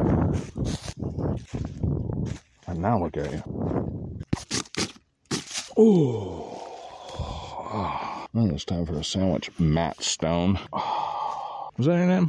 And now look at you. Ooh. Now it's time for a sandwich. Matt Stone. Was that your name?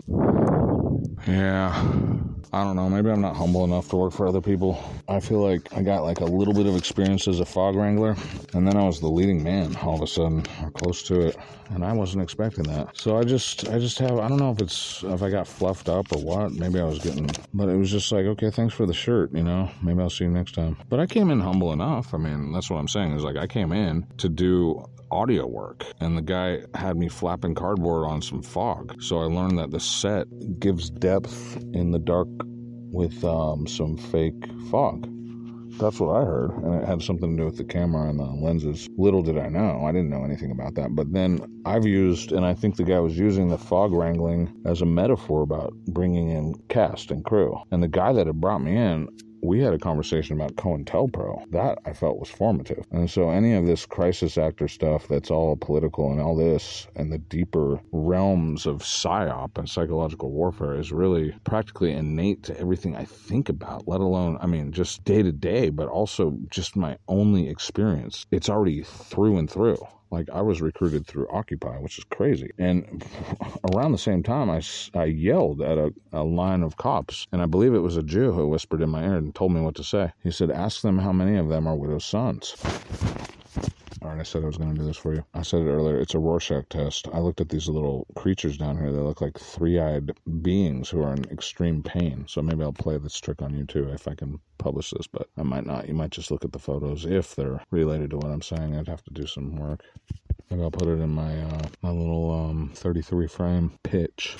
Yeah. I don't know. Maybe I'm not humble enough to work for other people. I feel like I got like a little bit of experience as a fog wrangler, and then I was the leading man all of a sudden, or close to it, and I wasn't expecting that. So I just have, I don't know if I got fluffed up or what. Maybe I was but it was just like, okay, thanks for the shirt, you know, maybe I'll see you next time. But I came in humble enough. I mean, that's what I'm saying, is like I came in to do audio work, and the guy had me flapping cardboard on some fog. So I learned that the set gives depth in the dark with some fake fog. That's what I heard, and it had something to do with the camera and the lenses. Little did I know. I didn't know anything about that. But then I've used, and I think the guy was using the fog wrangling as a metaphor about bringing in cast and crew. And the guy that had brought me in, we had a conversation about COINTELPRO. That I felt was formative. And so any of this crisis actor stuff that's all political and all this, and the deeper realms of PSYOP and psychological warfare is really practically innate to everything I think about, let alone, I mean, just day to day, but also just my only experience. It's already through and through. Like, I was recruited through Occupy, which is crazy. And around the same time, I yelled at a line of cops, and I believe it was a Jew who whispered in my ear and told me what to say. He said, ask them how many of them are widows' sons. All right, I said I was going to do this for you. I said it earlier. It's a Rorschach test. I looked at these little creatures down here. They look like three-eyed beings who are in extreme pain. So maybe I'll play this trick on you, too, if I can publish this. But I might not. You might just look at the photos. If they're related to what I'm saying, I'd have to do some work. Maybe I'll put it in my little 33-frame pitch.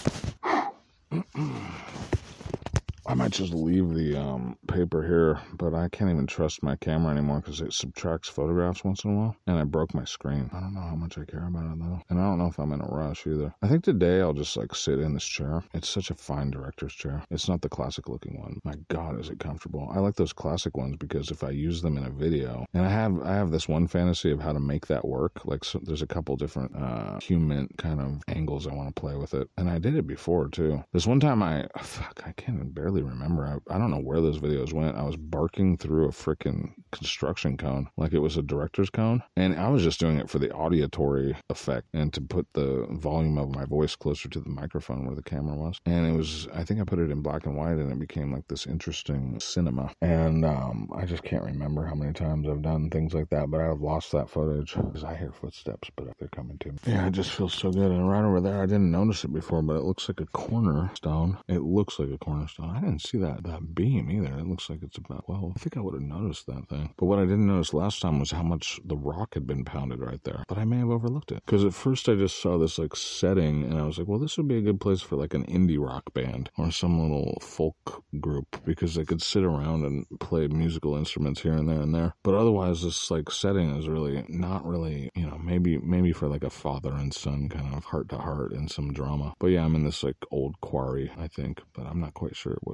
I might just leave the paper here, but I can't even trust my camera anymore because it subtracts photographs once in a while, and I broke my screen. I don't know how much I care about it, though, and I don't know if I'm in a rush either. I think today I'll just, like, sit in this chair. It's such a fine director's chair. It's not the classic-looking one. My God, is it comfortable. I like those classic ones because if I use them in a video, and I have this one fantasy of how to make that work. Like, so there's a couple different human kind of angles I want to play with it, and I did it before, too. This one time I can't even barely remember. I don't know where those videos went. I was barking through a freaking construction cone like it was a director's cone, and I was just doing it for the auditory effect and to put the volume of my voice closer to the microphone where the camera was. And it was, I think I put it in black and white, and it became like this interesting cinema. And I just can't remember how many times I've done things like that, but I've lost that footage because I hear footsteps, but they're coming to me. Yeah, it just feels so good. And right over there, I didn't notice it before, but it looks like a cornerstone. It looks like a cornerstone. I didn't see that beam either. It looks like it's about, well, I think I would have noticed that thing. But what I didn't notice last time was how much the rock had been pounded right there. But I may have overlooked it. Because at first I just saw this like setting, and I was like, well, this would be a good place for like an indie rock band or some little folk group, because they could sit around and play musical instruments here and there and there. But otherwise, this like setting is really not really, you know, maybe for like a father and son kind of heart to heart and some drama. But yeah, I'm in this like old quarry, I think, but I'm not quite sure what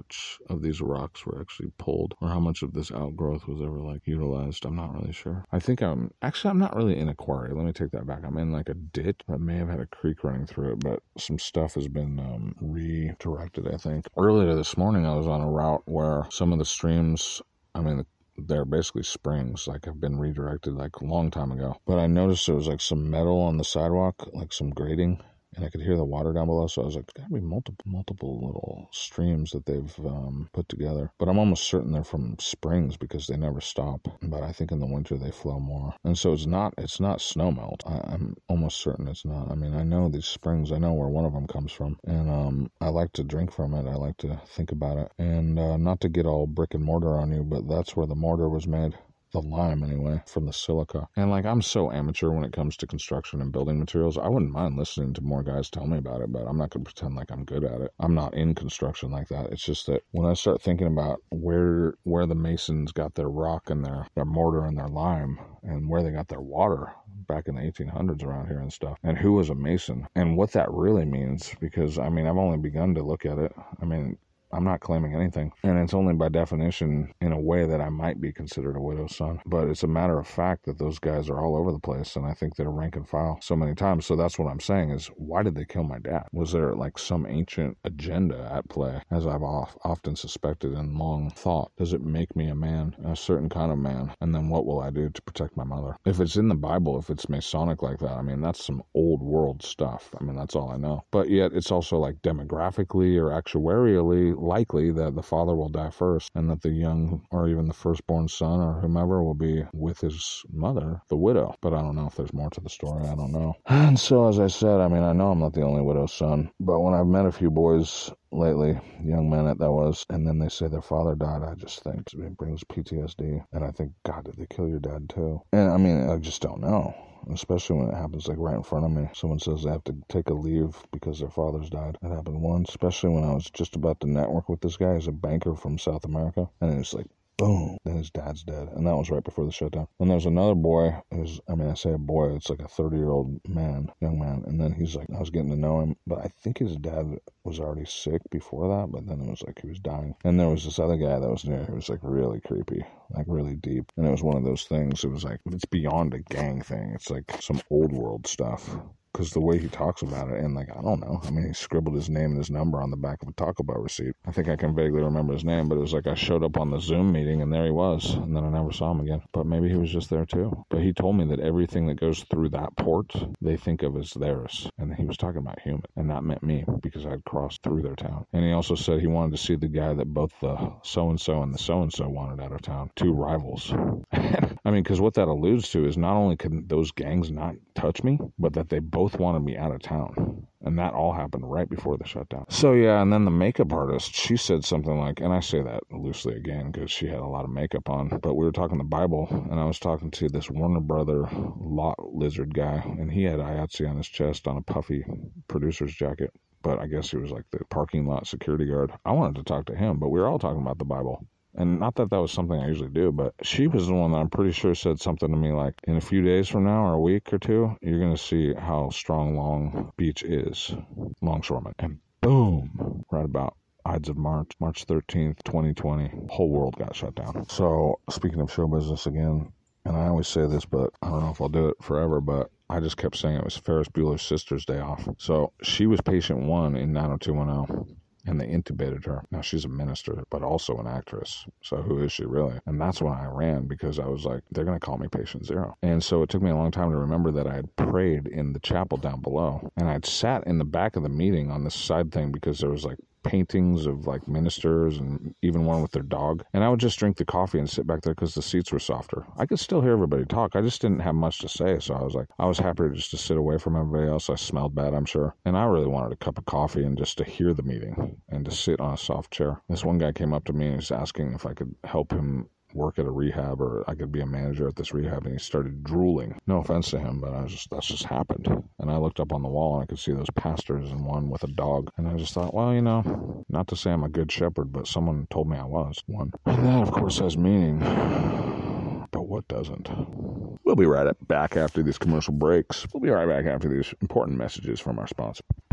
much of these rocks were actually pulled or how much of this outgrowth was ever like utilized. I'm not really sure. I think I'm not really in a quarry. Let me take that back. I'm in like a ditch that may have had a creek running through it, but some stuff has been redirected, I think. Earlier this morning, I was on a route where some of the streams, they're basically springs, like have been redirected like a long time ago. But I noticed there was like some metal on the sidewalk, like some grating, and I could hear the water down below. So I was like, there's gotta be multiple little streams that they've put together. But I'm almost certain they're from springs because they never stop. But I think in the winter they flow more. And so it's not snow melt. I'm almost certain it's not. I mean, I know these springs. I know where one of them comes from. And I like to drink from it. I like to think about it. And not to get all brick and mortar on you, but that's where the mortar was made. The lime anyway, from the silica. And like, I'm so amateur when it comes to construction and building materials. I wouldn't mind listening to more guys tell me about it, but I'm not going to pretend like I'm good at it. I'm not in construction like that. It's just that when I start thinking about where the masons got their rock and their mortar and their lime, and where they got their water back in the 1800s around here and stuff, and who was a mason, and what that really means, because I've only begun to look at it. I'm not claiming anything, and it's only by definition in a way that I might be considered a widow's son. But it's a matter of fact that those guys are all over the place, and I think they're rank and file so many times. So that's what I'm saying is, why did they kill my dad? Was there like some ancient agenda at play, as I've often suspected and long thought? Does it make me a man, a certain kind of man? And then what will I do to protect my mother? If it's in the Bible, if it's Masonic like that, that's some old world stuff. That's all I know. But yet it's also like demographically or actuarially likely that the father will die first, and that the young or even the firstborn son or whomever will be with his mother, the widow. But I don't know if there's more to the story. I don't know. And so, as I said, I know I'm not the only widow's son, but when I've met a few boys lately, young men that was, and then they say their father died, I just think it brings PTSD, and I think, God, did they kill your dad too? And I just don't know. Especially when it happens like right in front of me. Someone says they have to take a leave because their father's died. That happened once, especially when I was just about to network with this guy. He's a banker from South America. And it was like, boom, then his dad's dead. And that was right before the shutdown. And there's another boy I say a boy, it's like a 30-year-old young man. And then he's like, I was getting to know him, but I think his dad was already sick before that, but then it was like he was dying. And there was this other guy that was near, who was like really creepy, like really deep. And it was one of those things, it was like, it's beyond a gang thing. It's like some old world stuff. Because the way he talks about it, and like, I don't know. He scribbled his name and his number on the back of a Taco Bell receipt. I think I can vaguely remember his name, but it was like I showed up on the Zoom meeting and there he was. And then I never saw him again. But maybe he was just there too. But he told me that everything that goes through that port, they think of as theirs. And he was talking about human. And that meant me, because I'd crossed through their town. And he also said he wanted to see the guy that both the so-and-so and the so-and-so wanted out of town. Two rivals. Because what that alludes to is not only can those gangs not touch me, but that they both wanted me out of town. And that all happened right before the shutdown. So yeah, and then the makeup artist, she said something like, and I say that loosely again because she had a lot of makeup on, but we were talking the Bible, and I was talking to this Warner Brother lot lizard guy, and he had IATSE on his chest on a puffy producer's jacket. But I guess he was like the parking lot security guard. I wanted to talk to him, but we were all talking about the Bible. And not that was something I usually do, but she was the one that I'm pretty sure said something to me like, in a few days from now or a week or two, you're going to see how strong Long Beach is. Longshoremen. And boom, right about Ides of March 13th, 2020, whole world got shut down. So speaking of show business again, and I always say this, but I don't know if I'll do it forever, but I just kept saying it was Ferris Bueller's sister's day off. So she was patient 1 in 90210. And they intubated her. Now, she's a minister, but also an actress. So who is she really? And that's when I ran, because I was like, they're going to call me patient 0. And so it took me a long time to remember that I had prayed in the chapel down below. And I'd sat in the back of the meeting on this side thing because there was like paintings of like ministers and even one with their dog. And I would just drink the coffee and sit back there because the seats were softer. I could still hear everybody talk. I just didn't have much to say. So I was happy just to sit away from everybody else. I smelled bad, I'm sure. And I really wanted a cup of coffee and just to hear the meeting and to sit on a soft chair. This one guy came up to me and was asking if I could help him work at a rehab or I could be a manager at this rehab, and he started drooling. No offense to him, but that's just happened. And I looked up on the wall and I could see those pastors and one with a dog, and I just thought, well, not to say I'm a good shepherd, but someone told me I was one. And that, of course, has meaning. But what doesn't? We'll be right back after these commercial breaks. We'll be right back after these important messages from our sponsor.